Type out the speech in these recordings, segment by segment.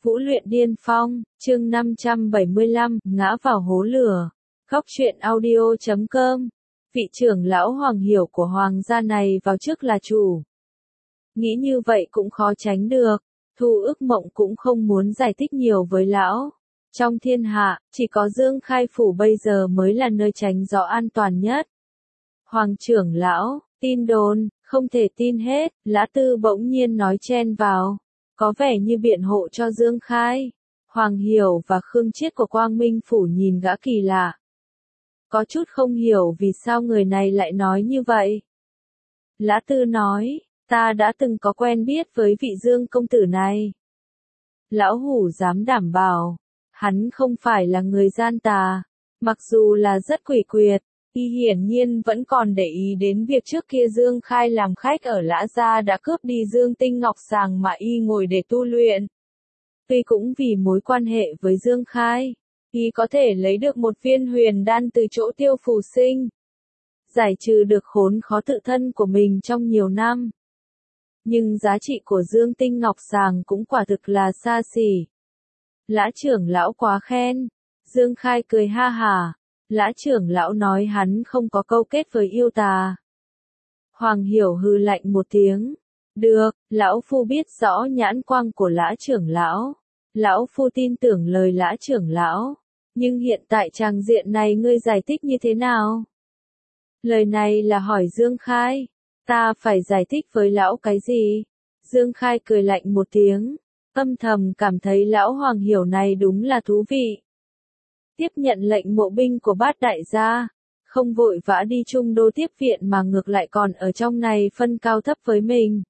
Vũ luyện điên phong, chương 575, ngã vào hố lửa. Góc truyện audio.com. Vị trưởng lão Hoàng Hiểu của Hoàng gia này vào trước là chủ. Nghĩ như vậy cũng khó tránh được. Thu Ước Mộng cũng không muốn giải thích nhiều với lão. Trong thiên hạ, chỉ có Dương Khai Phủ bây giờ mới là nơi tránh gió an toàn nhất. Hoàng trưởng lão, tin đồn, không thể tin hết, Lã Tư bỗng nhiên nói chen vào. Có vẻ như biện hộ cho Dương Khai. Hoàng Hiểu và Khương Chiết của Quang Minh Phủ nhìn gã kỳ lạ. Có chút không hiểu vì sao người này lại nói như vậy. Lã Tư nói, ta đã từng có quen biết với vị Dương công tử này. Lão Hủ dám đảm bảo, hắn không phải là người gian tà, mặc dù là rất quỷ quyệt. Y hiển nhiên vẫn còn để ý đến việc trước kia Dương Khai làm khách ở Lã Gia đã cướp đi Dương Tinh Ngọc Sàng mà y ngồi để tu luyện. Tuy cũng vì mối quan hệ với Dương Khai, y có thể lấy được một viên huyền đan từ chỗ Tiêu Phù Sinh, giải trừ được khốn khó tự thân của mình trong nhiều năm. Nhưng giá trị của Dương Tinh Ngọc Sàng cũng quả thực là xa xỉ. Lã trưởng lão quá khen. Dương Khai cười ha hả. Lã trưởng lão nói hắn không có câu kết với yêu tà. Hoàng Hiểu hừ lạnh một tiếng. Được, lão phu biết rõ nhãn quang của Lã trưởng lão. Lão phu tin tưởng lời Lã trưởng lão. Nhưng hiện tại tràng diện này ngươi giải thích như thế nào? Lời này là hỏi Dương Khai. Ta phải giải thích với lão cái gì? Dương Khai cười lạnh một tiếng. Âm thầm cảm thấy lão Hoàng Hiểu này đúng là thú vị. Tiếp nhận lệnh mộ binh của Bát đại gia, không vội vã đi Trung Đô tiếp viện mà ngược lại còn ở trong này phân cao thấp với mình.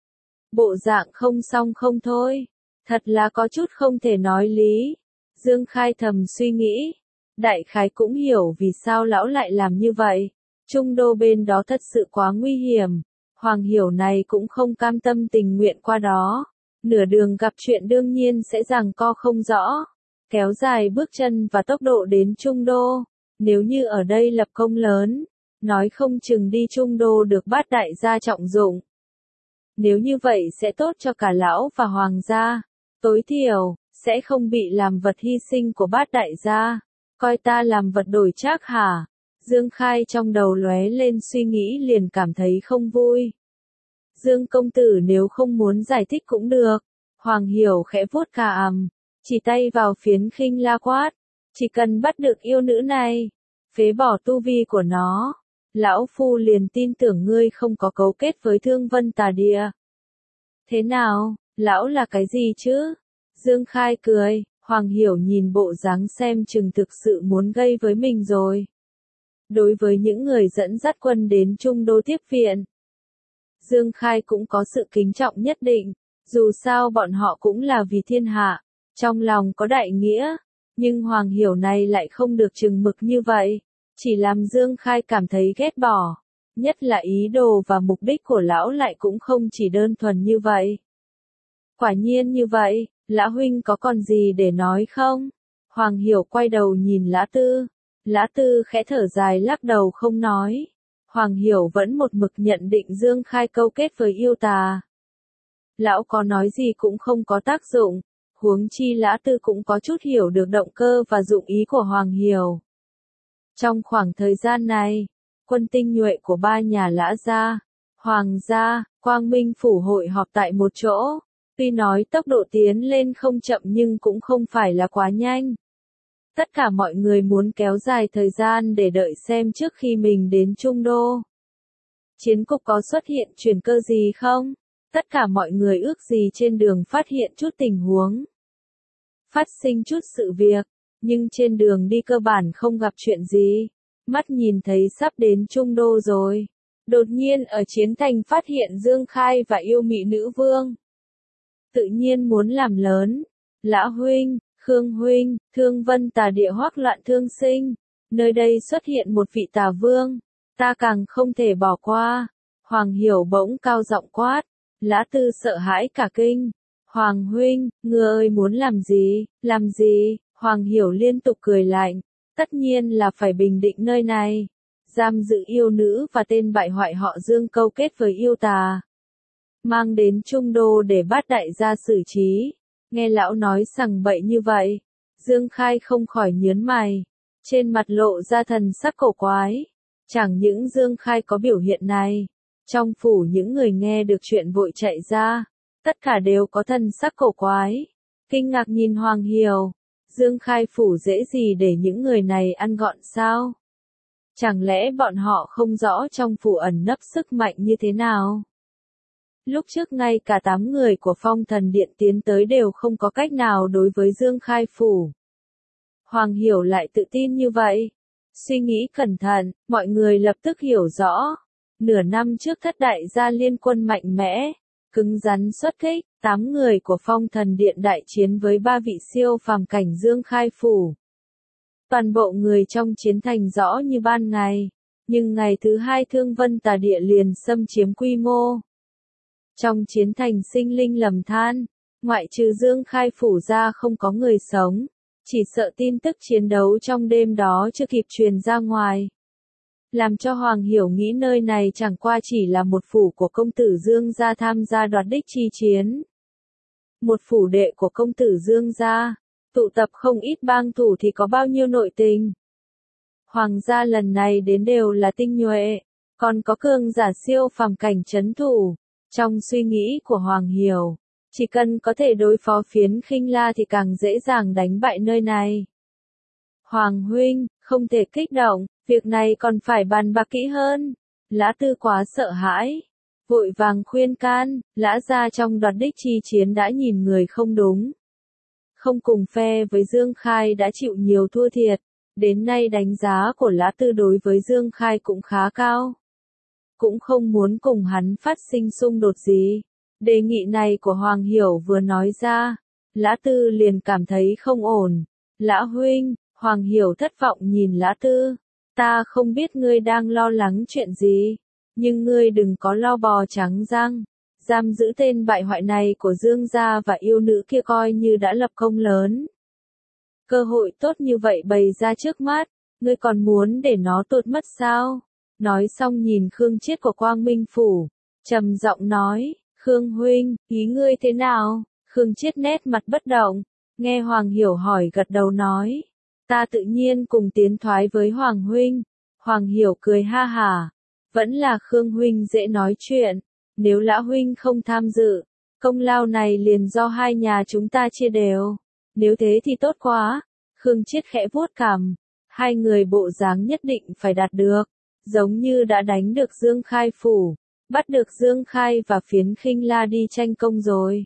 Bộ dạng không xong không thôi, thật là có chút không thể nói lý. Dương Khai thầm suy nghĩ, đại khái cũng hiểu vì sao lão lại làm như vậy. Trung Đô bên đó thật sự quá nguy hiểm, Hoàng Hiểu này cũng không cam tâm tình nguyện qua đó. Nửa đường gặp chuyện đương nhiên sẽ giằng co không rõ. Kéo dài bước chân và tốc độ đến Trung Đô. Nếu như ở đây lập công lớn, nói không chừng đi Trung Đô được Bát đại gia trọng dụng. Nếu như vậy sẽ tốt cho cả lão và Hoàng gia. Tối thiểu, sẽ không bị làm vật hy sinh của Bát đại gia. Coi ta làm vật đổi trác hả? Dương Khai trong đầu lóe lên suy nghĩ liền cảm thấy không vui. Dương công tử nếu không muốn giải thích cũng được. Hoàng Hiểu khẽ vuốt cằm. Chỉ tay vào phiến khinh la quát. Chỉ cần bắt được yêu nữ này, phế bỏ tu vi của nó, lão phu liền tin tưởng ngươi không có cấu kết với Thương Vân Tà Địa. Thế nào, lão là cái gì chứ? Dương Khai cười, Hoàng Hiểu nhìn bộ dáng xem chừng thực sự muốn gây với mình rồi. Đối với những người dẫn dắt quân đến Trung Đô tiếp viện, Dương Khai cũng có sự kính trọng nhất định, dù sao bọn họ cũng là vì thiên hạ. Trong lòng có đại nghĩa, nhưng Hoàng Hiểu này lại không được chừng mực như vậy, chỉ làm Dương Khai cảm thấy ghét bỏ, nhất là ý đồ và mục đích của lão lại cũng không chỉ đơn thuần như vậy. Quả nhiên như vậy, Lã huynh có còn gì để nói không? Hoàng Hiểu quay đầu nhìn Lã Tư, Lã Tư khẽ thở dài lắc đầu không nói. Hoàng Hiểu vẫn một mực nhận định Dương Khai câu kết với yêu tà. Lão có nói gì cũng không có tác dụng. Huống chi Lã Tư cũng có chút hiểu được động cơ và dụng ý của Hoàng Hiểu. Trong khoảng thời gian này, quân tinh nhuệ của ba nhà Lã gia, Hoàng gia, Quang Minh Phủ hội họp tại một chỗ. Tuy nói tốc độ tiến lên không chậm nhưng cũng không phải là quá nhanh. Tất cả mọi người muốn kéo dài thời gian để đợi xem trước khi mình đến Trung Đô. Chiến cục có xuất hiện chuyển cơ gì không? Tất cả mọi người ước gì trên đường phát hiện chút tình huống. Phát sinh chút sự việc, nhưng trên đường đi cơ bản không gặp chuyện gì. Mắt nhìn thấy sắp đến Trung Đô rồi. Đột nhiên ở Chiến Thành phát hiện Dương Khai và yêu mị nữ vương. Tự nhiên muốn làm lớn. Lã huynh, Khương huynh, Thương Vân Tà Địa hoắc loạn thương sinh. Nơi đây xuất hiện một vị tà vương. Ta càng không thể bỏ qua. Hoàng Hiểu bỗng cao giọng quát. Lã Tư sợ hãi cả kinh. Hoàng huynh, ngươi ơi muốn làm gì? Làm gì? Hoàng Hiểu liên tục cười lạnh. Tất nhiên là phải bình định nơi này. Giam giữ yêu nữ và tên bại hoại họ Dương câu kết với yêu tà. Mang đến Trung Đô để Bát đại gia xử trí. Nghe lão nói sằng bậy như vậy, Dương Khai không khỏi nhướng mày, trên mặt lộ ra thần sắc cổ quái. Chẳng những Dương Khai có biểu hiện này, trong phủ những người nghe được chuyện vội chạy ra, tất cả đều có thần sắc cổ quái, kinh ngạc nhìn Hoàng Hiểu. Dương Khai phủ dễ gì để những người này ăn gọn sao? Chẳng lẽ bọn họ không rõ trong phủ ẩn nấp sức mạnh như thế nào? Lúc trước ngay cả 8 người của Phong Thần Điện tiến tới đều không có cách nào đối với Dương Khai phủ. Hoàng Hiểu lại tự tin như vậy. Suy nghĩ cẩn thận, mọi người lập tức hiểu rõ. Nửa năm trước thất đại gia liên quân mạnh mẽ, cứng rắn xuất kích, 8 người của Phong Thần Điện đại chiến với 3 vị siêu phàm cảnh Dương Khai phủ. Toàn bộ người trong chiến thành rõ như ban ngày, nhưng ngày thứ 2 Thương Vân Tà Địa liền xâm chiếm quy mô. Trong chiến thành sinh linh lầm than, ngoại trừ Dương Khai phủ ra không có người sống, chỉ sợ tin tức chiến đấu trong đêm đó chưa kịp truyền ra ngoài. Làm cho Hoàng Hiểu nghĩ nơi này chẳng qua chỉ là một phủ của công tử Dương gia tham gia đoạt đích chi chiến. Một phủ đệ của công tử Dương gia, tụ tập không ít bang thủ thì có bao nhiêu nội tình. Hoàng gia lần này đến đều là tinh nhuệ, còn có cường giả siêu phàm cảnh trấn thủ. Trong suy nghĩ của Hoàng Hiểu, chỉ cần có thể đối phó Phiến Khinh La thì càng dễ dàng đánh bại nơi này. Hoàng huynh, không thể kích động, việc này còn phải bàn bạc kỹ hơn. Lã Tư quá sợ hãi, vội vàng khuyên can, Lã gia trong đoạt đích chi chiến đã nhìn người không đúng. Không cùng phe với Dương Khai đã chịu nhiều thua thiệt, đến nay đánh giá của Lã Tư đối với Dương Khai cũng khá cao. Cũng không muốn cùng hắn phát sinh xung đột gì. Đề nghị này của Hoàng Hiểu vừa nói ra, Lã Tư liền cảm thấy không ổn. Lã huynh, Hoàng Hiểu thất vọng nhìn Lã Tư. Ta không biết ngươi đang lo lắng chuyện gì, nhưng ngươi đừng có lo bò trắng răng. Giam giữ tên bại hoại này của Dương gia và yêu nữ kia coi như đã lập công lớn. Cơ hội tốt như vậy bày ra trước mắt, ngươi còn muốn để nó tuột mất sao? Nói xong nhìn Khương Chiết của Quang Minh Phủ, trầm giọng nói, Khương huynh, ý ngươi thế nào? Khương Chiết nét mặt bất động, nghe Hoàng Hiểu hỏi gật đầu nói, ta tự nhiên cùng tiến thoái với Hoàng huynh. Hoàng Hiểu cười ha hả, vẫn là Khương huynh dễ nói chuyện, nếu Lã huynh không tham dự, công lao này liền do hai nhà chúng ta chia đều. Nếu thế thì tốt quá. Khương Chiết khẽ vuốt cằm, hai người bộ dáng nhất định phải đạt được. Giống như đã đánh được Dương Khai phủ, bắt được Dương Khai và Phiến Khinh La đi tranh công rồi.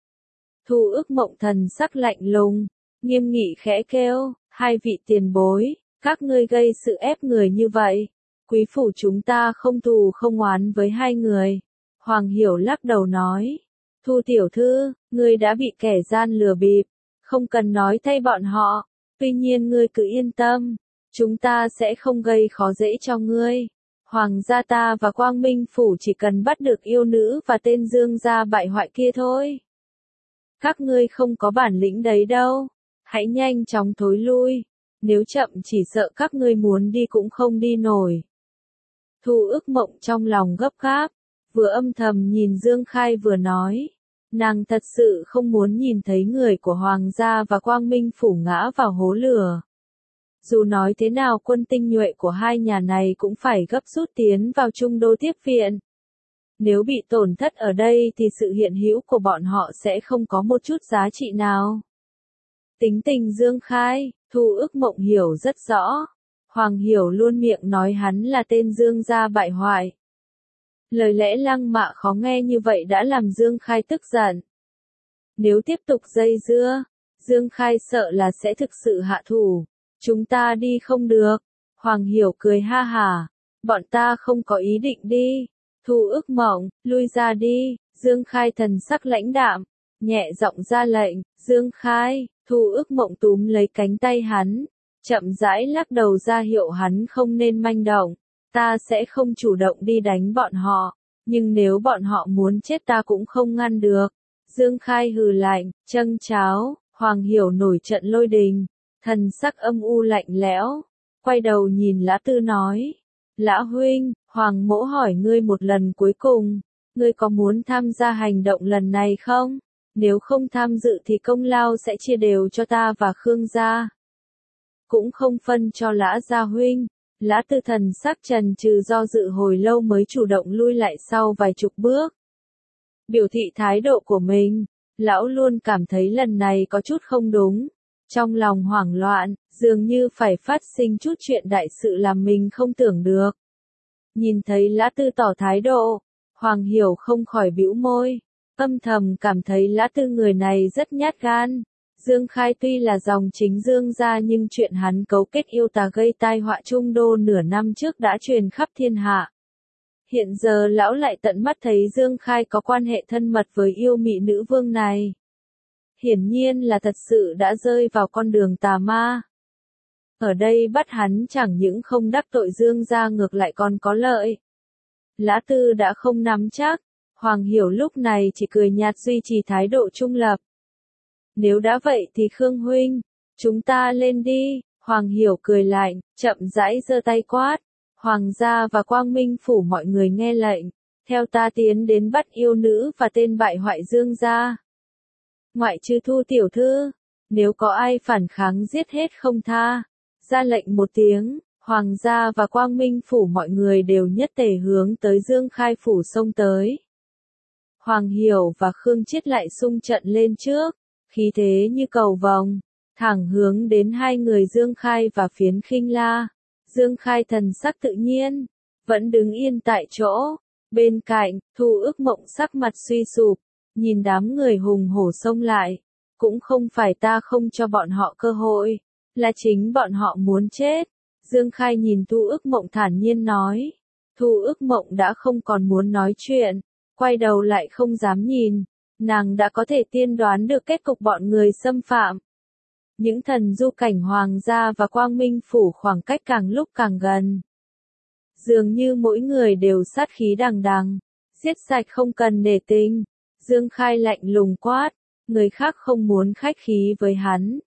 Thu Ước Mộng thần sắc lạnh lùng, nghiêm nghị khẽ kêu, hai vị tiền bối, các ngươi gây sự ép người như vậy. Quý phủ chúng ta không thù không oán với hai người. Hoàng Hiểu lắc đầu nói, Thu tiểu thư, ngươi đã bị kẻ gian lừa bịp, không cần nói thay bọn họ, tuy nhiên ngươi cứ yên tâm. Chúng ta sẽ không gây khó dễ cho ngươi. Hoàng gia ta và Quang Minh Phủ chỉ cần bắt được yêu nữ và tên Dương gia bại hoại kia thôi. Các ngươi không có bản lĩnh đấy đâu. Hãy nhanh chóng thối lui. Nếu chậm chỉ sợ các ngươi muốn đi cũng không đi nổi. Thu Ước Mộng trong lòng gấp gáp, vừa âm thầm nhìn Dương Khai vừa nói. Nàng thật sự không muốn nhìn thấy người của Hoàng gia và Quang Minh Phủ ngã vào hố lửa. Dù nói thế nào quân tinh nhuệ của hai nhà này cũng phải gấp rút tiến vào Trung Đô tiếp viện. Nếu bị tổn thất ở đây thì sự hiện hữu của bọn họ sẽ không có một chút giá trị nào. Tính tình Dương Khai, Thu Ước Mộng hiểu rất rõ. Hoàng Hiểu luôn miệng nói hắn là tên Dương gia bại hoại. Lời lẽ lăng mạ khó nghe như vậy đã làm Dương Khai tức giận. Nếu tiếp tục dây dưa, Dương Khai sợ là sẽ thực sự hạ thủ. Chúng ta đi không được. Hoàng Hiểu cười ha hả. Bọn ta không có ý định đi. Thu Ước Mộng, lui ra đi. Dương Khai thần sắc lãnh đạm, nhẹ giọng ra lệnh. Dương Khai, Thu Ước Mộng túm lấy cánh tay hắn, chậm rãi lắc đầu ra hiệu hắn không nên manh động. Ta sẽ không chủ động đi đánh bọn họ, nhưng nếu bọn họ muốn chết ta cũng không ngăn được. Dương Khai hừ lạnh, châng cháo. Hoàng Hiểu nổi trận lôi đình, thần sắc âm u lạnh lẽo, quay đầu nhìn Lã Tư nói, Lã huynh, Hoàng mỗ hỏi ngươi một lần cuối cùng, ngươi có muốn tham gia hành động lần này không? Nếu không tham dự thì công lao sẽ chia đều cho ta và Khương gia. Cũng không phân cho Lã gia huynh. Lã Tư thần sắc trần trừ do dự hồi lâu mới chủ động lui lại sau vài chục bước. Biểu thị thái độ của mình, lão luôn cảm thấy lần này có chút không đúng. Trong lòng hoảng loạn, dường như phải phát sinh chút chuyện đại sự làm mình không tưởng được. Nhìn thấy Lã Tư tỏ thái độ, Hoàng Hiểu không khỏi bĩu môi, âm thầm cảm thấy Lã Tư người này rất nhát gan. Dương Khai tuy là dòng chính Dương gia nhưng chuyện hắn cấu kết yêu tà gây tai họa Trung Đô nửa năm trước đã truyền khắp thiên hạ. Hiện giờ lão lại tận mắt thấy Dương Khai có quan hệ thân mật với yêu mị nữ vương này. Hiển nhiên là thật sự đã rơi vào con đường tà ma. Ở đây bắt hắn chẳng những không đắc tội Dương gia ngược lại còn có lợi. Lã Tư đã không nắm chắc, Hoàng Hiểu lúc này chỉ cười nhạt duy trì thái độ trung lập. Nếu đã vậy thì Khương huynh, chúng ta lên đi. Hoàng Hiểu cười lạnh, chậm rãi giơ tay quát. Hoàng gia và Quang Minh phủ mọi người nghe lệnh, theo ta tiến đến bắt yêu nữ và tên bại hoại Dương gia. Ngoại trừ Thu tiểu thư, nếu có ai phản kháng giết hết không tha. Ra lệnh một tiếng, Hoàng gia và Quang Minh phủ mọi người đều nhất tề hướng tới Dương Khai phủ xông tới. Hoàng Hiểu và Khương Chiết lại xung trận lên trước, khí thế như cầu vồng, thẳng hướng đến hai người Dương Khai và Phiến Khinh La. Dương Khai thần sắc tự nhiên, vẫn đứng yên tại chỗ. Bên cạnh, Thu Ước Mộng sắc mặt suy sụp, nhìn đám người hùng hổ xông lại. Cũng không phải ta không cho bọn họ cơ hội, là chính bọn họ muốn chết. Dương Khai nhìn Thu Ước Mộng thản nhiên nói. Thu Ước Mộng đã không còn muốn nói chuyện, quay đầu lại không dám nhìn. Nàng đã có thể tiên đoán được kết cục bọn người xâm phạm. Những thần du cảnh Hoàng gia và Quang Minh phủ khoảng cách càng lúc càng gần. Dường như mỗi người đều sát khí đằng đằng, giết sạch không cần nể tình. Dương Khai lạnh lùng quát, người khác không muốn khách khí với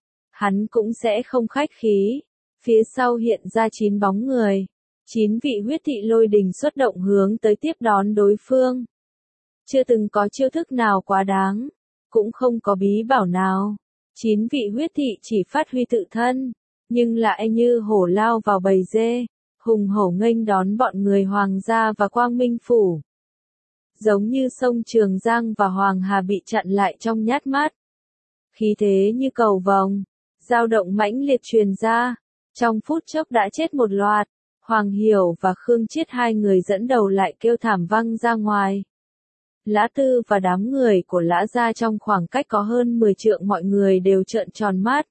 hắn cũng sẽ không khách khí. Phía sau hiện ra 9 bóng người, 9 vị huyết thị lôi đình xuất động hướng tới tiếp đón đối phương. Chưa từng có chiêu thức nào quá đáng, cũng không có bí bảo nào. 9 vị huyết thị chỉ phát huy tự thân, nhưng lại như hổ lao vào bầy dê, hùng hổ nghênh đón bọn người Hoàng gia và Quang Minh phủ. Giống như sông Trường Giang và Hoàng Hà bị chặn lại trong nhát mắt. Khí thế như cầu vồng, dao động mãnh liệt truyền ra, trong phút chốc đã chết một loạt. Hoàng Hiểu và Khương Chiết hai người dẫn đầu lại kêu thảm văng ra ngoài. Lã Tư và đám người của Lã gia trong khoảng cách có hơn 10 trượng mọi người đều trợn tròn mắt.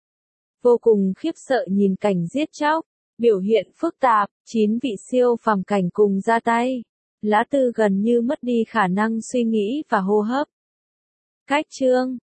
Vô cùng khiếp sợ nhìn cảnh giết chóc, biểu hiện phức tạp, 9 vị siêu phàm cảnh cùng ra tay. Lã Tư gần như mất đi khả năng suy nghĩ và hô hấp. Cách chương